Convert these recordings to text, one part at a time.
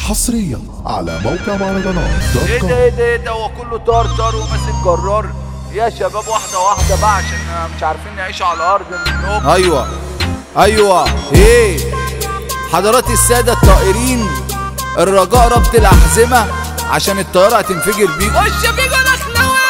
حصريا على موقع مهرجانات دوت ايه كوم. ده ايه ده ايه ده، هو كله طار وماسك جرار يا شباب. واحدة واحدة بقى عشان مش عارفين نعيش على الأرض من النوم. ايوه ايه حضرات السادة الطائرين، الرجاء ربط الأحزمة عشان الطيارة هتنفجر بيكم. وش فيكو دخلاوي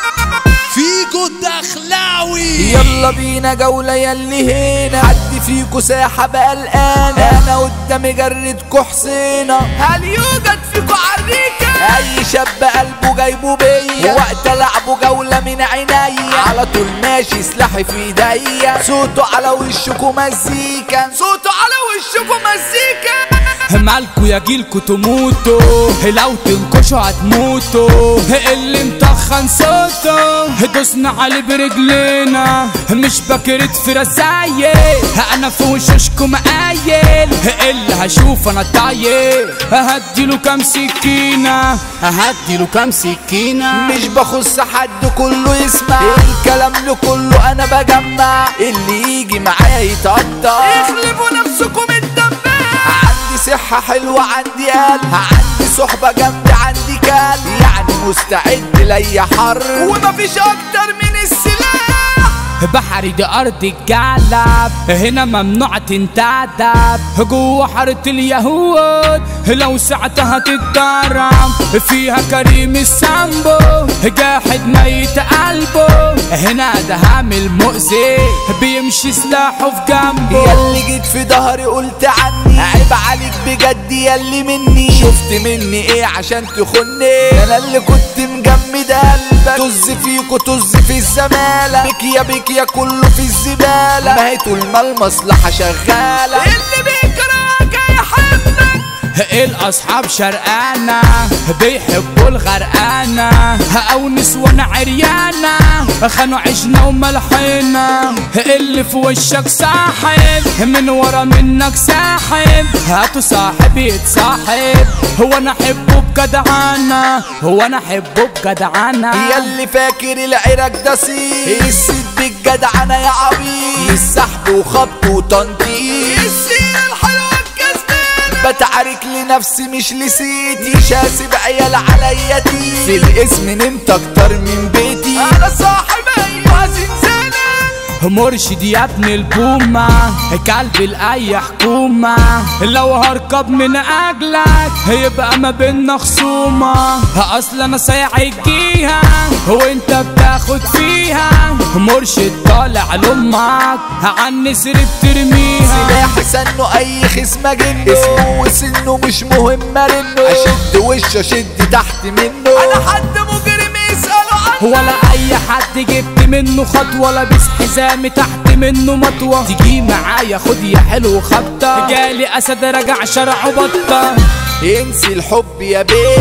فيكو دخلاوي، يلا بينا جولة يلي هنا. حد فيكو ساحة بقى قلقانة، انا قدامي جردكو حصينة. هل يوجد فيكو عريكة؟ اي شاب قلبه جايبه بيا، وقت لعبه جولة من عينيا. على طول ماشي سلاحي في ايديا، صوته على وشكو مزيكا، صوته على وشكو مزيكا. مالكو يا جيلكو تموتوا، لو تنكشوا هتموتوا. اللي مطخن صوته دوسنا عليه برجلينا، مش بكرت في رزايل، انا في وشوشكم قايل. اللي هشوف انا طايل، هديله كام سكينة، هديله كام سكينة. مش بخص حد كله يسمع الكلام له كله، انا بجمع اللي يجي معايا يتقطع. اخلفوا نفسكم الدبابة. عندي صحة حلوة، عندي قلب، عندي صحبة جنبي، عندي كلب، يعني مستعد لأي حر، ومفيش اكتر من السلاح. بحري دي أرض الجلب، هنا ممنوع تنتدب. جوه حارة اليهود لو ساعتها تتضرب، فيها كريم السامبو جاحد ميت قلبه. هنا ده هامل مؤذي بيمشي سلاحه في جنبه. ياللي جيت في ظهري قلت عني، عيب عليك بجد ياللي مني. شفت مني ايه عشان تخني؟ انا اللي كنت مجمد قلبك، طز فيكو طز في الزمالة. بك يا كله في الزبالة، ما هي طول ما المصلحة شغالة. اللي بيكرهك هيحبك. الأصحاب شرقانة بيحبوا الغرقانة، أو نسوان عريانة خانوا عشنا وملحنا. اللي في وشك صاحب، من ورا منك ساحب، هاتوا صاحب يتصاحب. هو أنا أحبه بجدعانة، هو أنا أحبه بجدعانة. ياللي فاكر العرق ده صيت، السيد بالجدعنة يا عبيد، السحب وخبط وتنطيط. السيرة الحلوة الكسبانة. بتعارك لنفسي مش لسيتي، شاسب عيال عليا تي، في الاسم نمت اكتر من بيتي. انا صاحب ايوه زنزانة. مرشد يا ابن البومة، كلب لأي حكومة. لو هركب من أجلك يبقى ما بينا خصومة، أصل أنا صايع الجيها وأنت بتاخد فيها. مرشد طالع لأمك عن نسر بترميها. سلاحي سنه أي خصم جنه، اسمه وسنه مش مهم رنه. أشد وش أشد تحت منه، انا حد مجرم يسألوا عنه، ولا اي حد جبت منه خطوه. لابس حزامي تحت منه مطوه، تيجي معايا خد يا حلو خبطه. جالي اسد رجع شرعه بطه. انسي الحب يا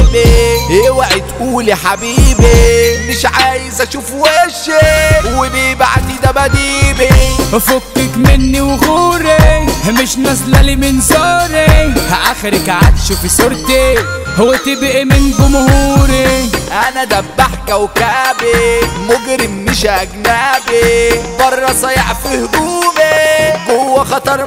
بيبي، اوعي تقولي حبيبي، مش عايز اشوف وشك وبيبعتي دباديبي. فكك مني وغوري، مش نازله لي من زوري. اخرك هتشوفي صورتي وتبقي من جمهوري. انا دبح كوكبي، مجرم مش اجنبي، بره صايع في هجومي، جوه خطر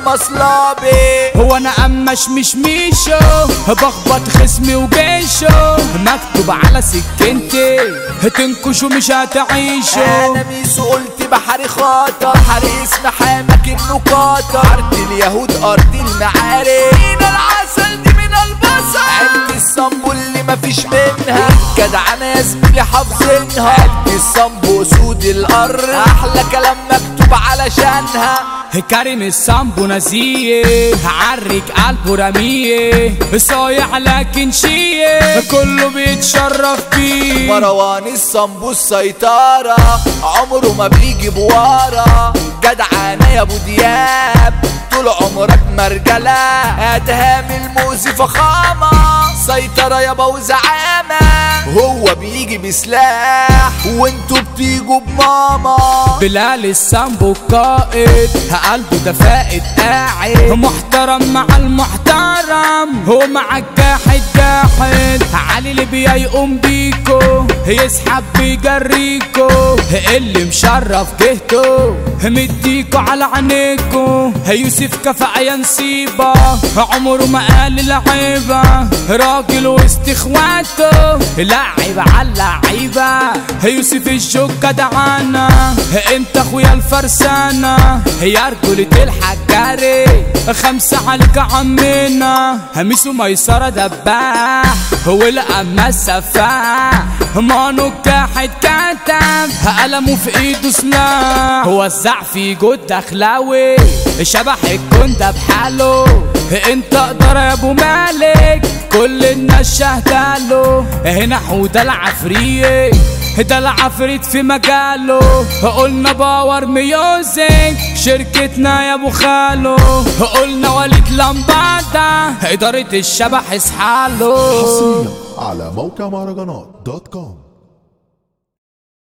مصلبي. هو انا قماش مش ميشو، بخبط خصمي وجيشه. مكتوب على سكنتي تنكشوا مش هتعيشوا. انا ميسو قلت بحري خاطر، بحري اسم حامك انه قاطر. ارض اليهود ارض المعارك، من العسل دي من البصل. عند الصنبو اللي مفيش منها، جدعانة يا زميلي حافظينها. عند الصنبو اسود الارض، احلى كلام مكتوب علشانها. كريم الصنبو نزيه، عرك قلبه رميه. صايع لكن شيه، كله بيتشرف بيه. مروان الصنبو السيطرة، عمره ما بيجي بورا. جدعانة يا ابو دياب، طول عمرك مرجلة. ادهام الموزي فخامة، سيطرة يابا وزعامة. هو بيجي بسلاح وانتوا بتيجوا بماما. بلال السامبو القائد قلبه ده فائد قاعد محترم مع المحترم ومع الجاحد جاحد. علي ليبيا يقوم بيكو يسحب بيجريكو اللي مشرف جهته مديكو على عينيكو. يوسف كفاءة يا نصيبة عمره ما قال العيبة راجل وسط اخواته لعيبة على اللعيبة. يوسف الجوكة دعانا انت اخويا الفرسانة يا رجولة الحجاري 5 عليك عمنا. ميسو ميسرة دباح والأما السفاح مانو كاحد كتب قلمه في ايده سلاح وزع في جود دخلاوي شبح الكندة بحاله. انت اقدر يا ابو مالك كل الناس شهداله. هنا حوده العفريت ده العفريت في مجاله. قلنا باور ميوزك شركتنا يا ابو خالو. قلنا وليد لمبادة إدارة الشبح اصحاله. حصريا على موقع مهرجانات دوت كوم.